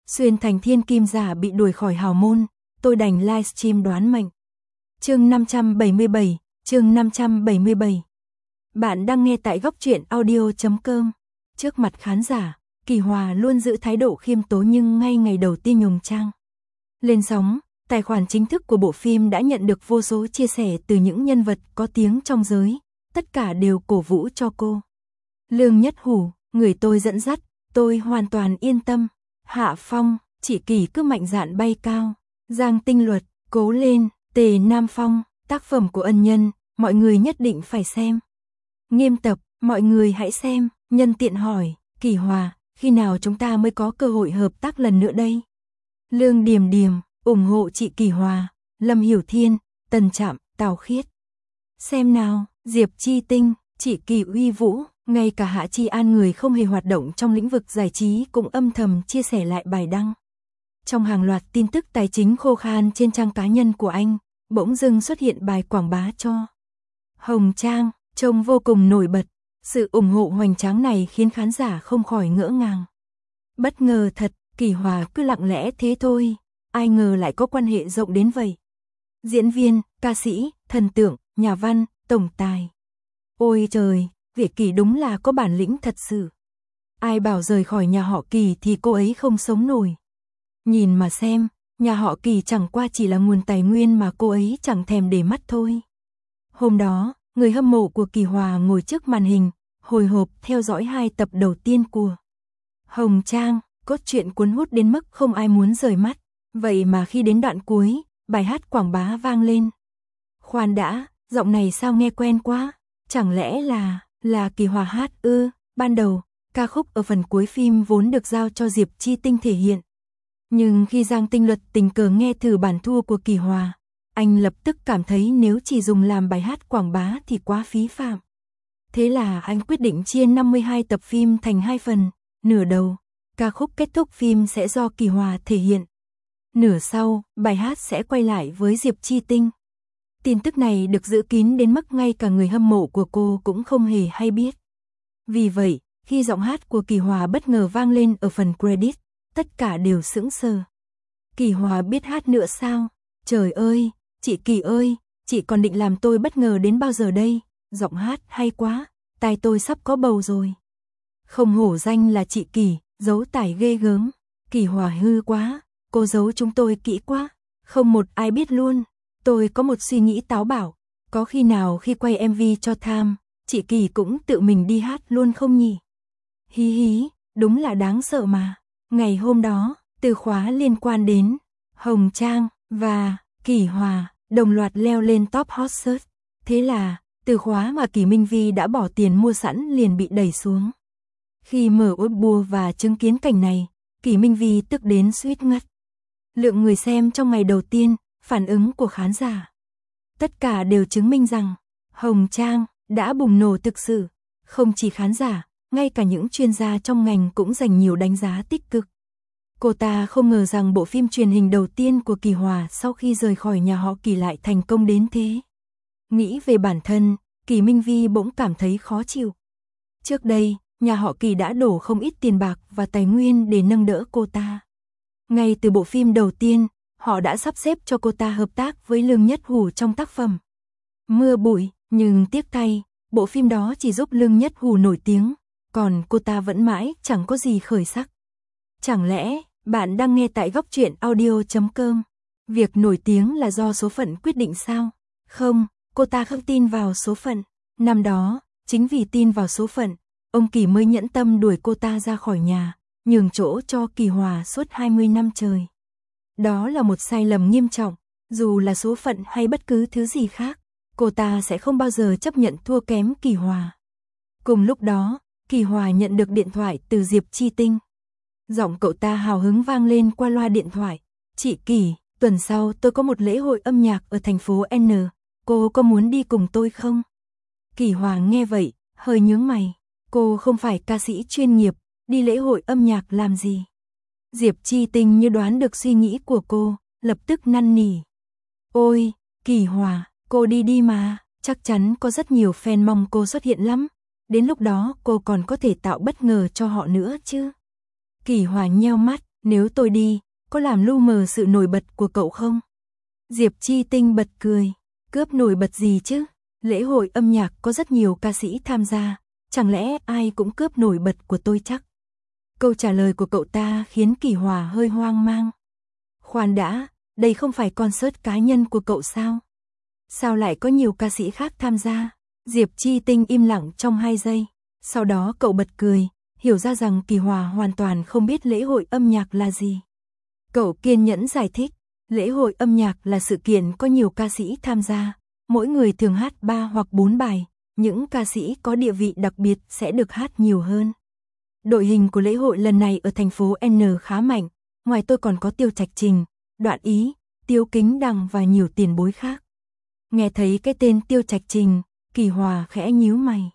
Xuyên thành thiên kim giả bị đuổi khỏi hào môn, tôi đành livestream đoán mệnh. Chương 577. Bạn đang nghe tại góc truyện audio.com. Trước mặt khán giả, Kỳ Hòa luôn giữ thái độ khiêm tốn nhưng ngay ngày đầu tiên nhùng trang lên sóng, tài khoản chính thức của bộ phim đã nhận được vô số chia sẻ từ những nhân vật có tiếng trong giới, tất cả đều cổ vũ cho cô. Lương Nhất Hủ, người tôi dẫn dắt, tôi hoàn toàn yên tâm. Hạ Phong, Chỉ Kỳ cứ mạnh dạn bay cao. Giang Tinh Luật, cố lên. Tề Nam Phong, tác phẩm của ân nhân, mọi người nhất định phải xem. Nghiêm Tập, mọi người hãy xem. Nhân tiện hỏi, Kỳ Hòa, khi nào chúng ta mới có cơ hội hợp tác lần nữa đây? Lương Điềm Điềm, ủng hộ chị Kỳ Hòa. Lâm Hiểu Thiên, Tần Trạm, Tào Khiết. Xem nào, Diệp Chi Tinh, Chỉ Kỳ uy vũ, ngay cả Hạ Chi An người không hề hoạt động trong lĩnh vực giải trí cũng âm thầm chia sẻ lại bài đăng. Trong hàng loạt tin tức tài chính khô khan trên trang cá nhân của anh, bỗng dưng xuất hiện bài quảng bá cho Hồng Trang, trông vô cùng nổi bật. Sự ủng hộ hoành tráng này khiến khán giả không khỏi ngỡ ngàng. Bất ngờ thật, Kỳ Hòa cứ lặng lẽ thế thôi, ai ngờ lại có quan hệ rộng đến vậy. Diễn viên, ca sĩ, thần tượng, nhà văn, tổng tài. Ôi trời, Việt Kỳ đúng là có bản lĩnh thật sự. Ai bảo rời khỏi nhà họ Kỳ thì cô ấy không sống nổi. Nhìn mà xem, nhà họ Kỳ chẳng qua chỉ là nguồn tài nguyên mà cô ấy chẳng thèm để mắt thôi. Hôm đó, người hâm mộ của Kỳ Hòa ngồi trước màn hình, hồi hộp theo dõi 2 tập đầu tiên của Hồng Trang, cốt truyện cuốn hút đến mức không ai muốn rời mắt. Vậy mà khi đến đoạn cuối, bài hát quảng bá vang lên. Khoan đã, giọng này sao nghe quen quá, chẳng lẽ là Kỳ Hòa hát ư? Ban đầu, ca khúc ở phần cuối phim vốn được giao cho Diệp Chi Tinh thể hiện. Nhưng khi Giang Tinh Luật tình cờ nghe thử bản thu của Kỳ Hòa, anh lập tức cảm thấy nếu chỉ dùng làm bài hát quảng bá thì quá phí phạm. Thế là anh quyết định chia 52 tập phim thành 2 phần, nửa đầu, ca khúc kết thúc phim sẽ do Kỳ Hòa thể hiện. Nửa sau, bài hát sẽ quay lại với Diệp Chi Tinh. Tin tức này được giữ kín đến mức ngay cả người hâm mộ của cô cũng không hề hay biết. Vì vậy, khi giọng hát của Kỳ Hòa bất ngờ vang lên ở phần credit, tất cả đều sững sờ. Kỳ Hòa biết hát nữa sao? Trời ơi, chị Kỳ ơi, chị còn định làm tôi bất ngờ đến bao giờ đây? Giọng hát hay quá, tai tôi sắp có bầu rồi. Không hổ danh là chị Kỳ, giấu tài ghê gớm. Kỳ Hòa hư quá, cô giấu chúng tôi kỹ quá, không một ai biết luôn. Tôi có một suy nghĩ táo bạo, có khi nào khi quay MV cho Tham, chị Kỳ cũng tự mình đi hát luôn không nhỉ? Hí hí, đúng là đáng sợ mà. Ngày hôm đó, từ khóa liên quan đến Hồng Trang và Kỳ Hòa đồng loạt leo lên top hot search. Thế là, từ khóa mà Kỳ Minh Vi đã bỏ tiền mua sẵn liền bị đẩy xuống. Khi mở Weibo và chứng kiến cảnh này, Kỳ Minh Vi tức đến suýt ngất. Lượng người xem trong ngày đầu tiên, phản ứng của khán giả, tất cả đều chứng minh rằng Hồng Trang đã bùng nổ thực sự. Không chỉ khán giả, ngay cả những chuyên gia trong ngành cũng dành nhiều đánh giá tích cực. Cô ta không ngờ rằng bộ phim truyền hình đầu tiên của Kỳ Hòa sau khi rời khỏi nhà họ Kỳ lại thành công đến thế. Nghĩ về bản thân, Kỳ Minh Vi bỗng cảm thấy khó chịu. Trước đây, nhà họ Kỳ đã đổ không ít tiền bạc và tài nguyên để nâng đỡ cô ta. Ngay từ bộ phim đầu tiên, họ đã sắp xếp cho cô ta hợp tác với Lương Nhất Hủ trong tác phẩm Mưa Bụi, nhưng tiếc thay, bộ phim đó chỉ giúp Lương Nhất Hủ nổi tiếng, còn cô ta vẫn mãi chẳng có gì khởi sắc. Chẳng lẽ, bạn đang nghe tại góc truyện audio.com, việc nổi tiếng là do số phận quyết định sao? Không, cô ta không tin vào số phận. Năm đó, chính vì tin vào số phận, ông Kỳ mới nhẫn tâm đuổi cô ta ra khỏi nhà, nhường chỗ cho Kỳ Hòa suốt 20 năm trời. Đó là một sai lầm nghiêm trọng, dù là số phận hay bất cứ thứ gì khác, cô ta sẽ không bao giờ chấp nhận thua kém Kỳ Hòa. Cùng lúc đó, Kỳ Hòa nhận được điện thoại từ Diệp Chi Tinh. Giọng cậu ta hào hứng vang lên qua loa điện thoại. Chị Kỳ, tuần sau tôi có một lễ hội âm nhạc ở thành phố N, cô có muốn đi cùng tôi không? Kỳ Hòa nghe vậy, hơi nhướng mày. Cô không phải ca sĩ chuyên nghiệp, đi lễ hội âm nhạc làm gì? Diệp Chi Tinh như đoán được suy nghĩ của cô, lập tức năn nỉ. Ôi, Kỳ Hòa, cô đi mà, chắc chắn có rất nhiều fan mong cô xuất hiện lắm. Đến lúc đó cô còn có thể tạo bất ngờ cho họ nữa chứ. Kỳ Hòa nheo mắt, Nếu tôi đi, có làm lu mờ sự nổi bật của cậu không? Diệp Chi Tinh bật cười. Cướp nổi bật gì chứ? Lễ hội âm nhạc có rất nhiều ca sĩ tham gia, chẳng lẽ ai cũng cướp nổi bật của tôi chắc? Câu trả lời của cậu ta khiến Kỳ Hòa hơi hoang mang. Khoan đã, đây không phải concert cá nhân của cậu sao? Sao lại có nhiều ca sĩ khác tham gia? Diệp Chi Tinh im lặng trong 2 giây. Sau đó cậu bật cười, hiểu ra rằng Kỳ Hòa hoàn toàn không biết lễ hội âm nhạc là gì. Cậu kiên nhẫn giải thích, lễ hội âm nhạc là sự kiện có nhiều ca sĩ tham gia, mỗi người thường hát 3 hoặc 4 bài, những ca sĩ có địa vị đặc biệt sẽ được hát nhiều hơn. Đội hình của lễ hội lần này ở thành phố N khá mạnh, ngoài tôi còn có Tiêu Trạch Trình, Đoạn Ý, Tiêu Kính Đằng và nhiều tiền bối khác. Nghe thấy cái tên Tiêu Trạch Trình, Kỳ Hòa khẽ nhíu mày.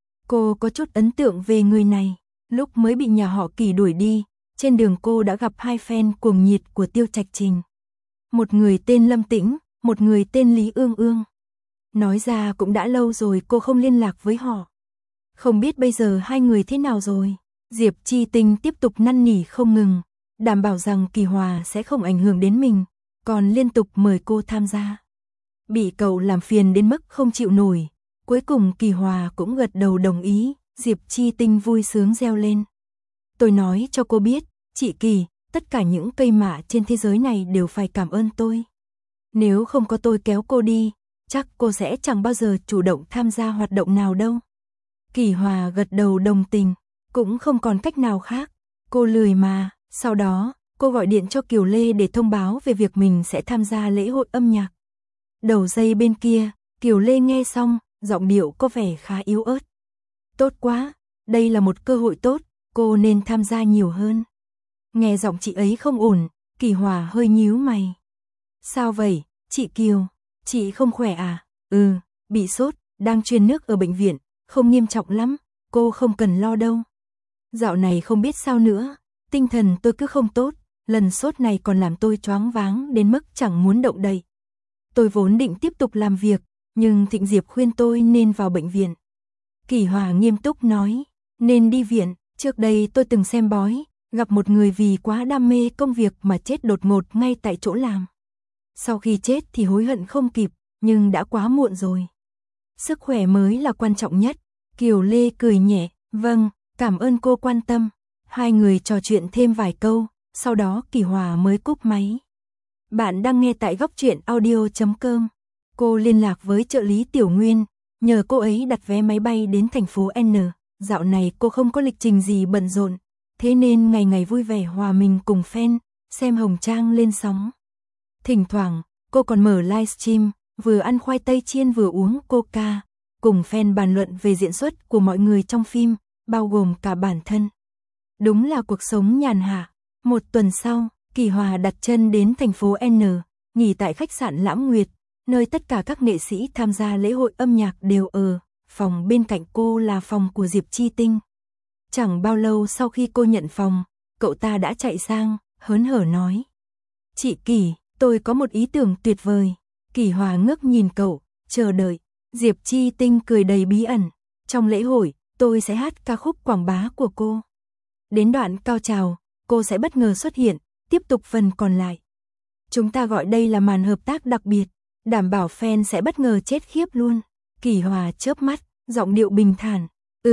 Cô có chút ấn tượng về người này, lúc mới bị nhà họ Kỳ đuổi đi, trên đường cô đã gặp 2 fan cuồng nhiệt của Tiêu Trạch Trình. Một người tên Lâm Tĩnh, một người tên Lý Ương Ương. Nói ra cũng đã lâu rồi cô không liên lạc với họ. Không biết bây giờ 2 người thế nào rồi? Diệp Chi Tinh tiếp tục năn nỉ không ngừng, đảm bảo rằng Kỳ Hòa sẽ không ảnh hưởng đến mình, còn liên tục mời cô tham gia. Bị cậu làm phiền đến mức không chịu nổi, cuối cùng Kỳ Hòa cũng gật đầu đồng ý, Diệp Chi Tinh vui sướng reo lên. Tôi nói cho cô biết, chị Kỳ, tất cả những cây mạ trên thế giới này đều phải cảm ơn tôi. Nếu không có tôi kéo cô đi, chắc cô sẽ chẳng bao giờ chủ động tham gia hoạt động nào đâu. Kỳ Hòa gật đầu đồng tình, cũng không còn cách nào khác, cô lười mà. Sau đó, cô gọi điện cho Kiều Lê để thông báo về việc mình sẽ tham gia lễ hội âm nhạc. Đầu dây bên kia, Kiều Lê nghe xong, giọng điệu có vẻ khá yếu ớt. Tốt quá, đây là một cơ hội tốt, cô nên tham gia nhiều hơn. Nghe giọng chị ấy không ổn, Kỳ Hòa hơi nhíu mày. Sao vậy, chị Kiều, chị không khỏe à? Ừ, bị sốt, đang truyền nước ở bệnh viện, không nghiêm trọng lắm, cô không cần lo đâu. Dạo này không biết sao nữa, tinh thần tôi cứ không tốt, lần sốt này còn làm tôi choáng váng đến mức chẳng muốn động đậy. Tôi vốn định tiếp tục làm việc, nhưng Thịnh Diệp khuyên tôi nên vào bệnh viện. Kỳ Hòa nghiêm túc nói, nên đi viện, trước đây tôi từng xem bói, gặp một người vì quá đam mê công việc mà chết đột ngột ngay tại chỗ làm. Sau khi chết thì hối hận không kịp, nhưng đã quá muộn rồi. Sức khỏe mới là quan trọng nhất. Kiều Lê cười nhẹ, vâng, cảm ơn cô quan tâm. 2 người trò chuyện thêm vài câu, sau đó Kỳ Hòa mới cúp máy. Bạn đang nghe tại Góc Truyện Audio.com. Cô liên lạc với trợ lý Tiểu Nguyên, nhờ cô ấy đặt vé máy bay đến thành phố N. Dạo này cô không có lịch trình gì bận rộn, thế nên ngày ngày vui vẻ hòa mình cùng fan, xem Hồng Trang lên sóng. Thỉnh thoảng, cô còn mở livestream, vừa ăn khoai tây chiên vừa uống coca, cùng fan bàn luận về diễn xuất của mọi người trong phim, bao gồm cả bản thân. Đúng là cuộc sống nhàn hạ. Một tuần sau, Kỳ Hòa đặt chân đến thành phố N, nghỉ tại khách sạn Lãm Nguyệt, nơi tất cả các nghệ sĩ tham gia lễ hội âm nhạc đều ở. Phòng bên cạnh cô là phòng của Diệp Chi Tinh. Chẳng bao lâu sau khi cô nhận phòng, cậu ta đã chạy sang, hớn hở nói. Chị Kỳ, tôi có một ý tưởng tuyệt vời. Kỳ Hòa ngước nhìn cậu, chờ đợi. Diệp Chi Tinh cười đầy bí ẩn. Trong lễ hội, tôi sẽ hát ca khúc quảng bá của cô. Đến đoạn cao trào, cô sẽ bất ngờ xuất hiện, tiếp tục phần còn lại. Chúng ta gọi đây là màn hợp tác đặc biệt, đảm bảo fan sẽ bất ngờ chết khiếp luôn. Kỳ Hòa chớp mắt, giọng điệu bình thản.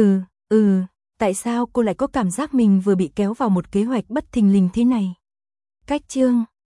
Tại sao cô lại có cảm giác mình vừa bị kéo vào một kế hoạch bất thình lình thế này? Cách chương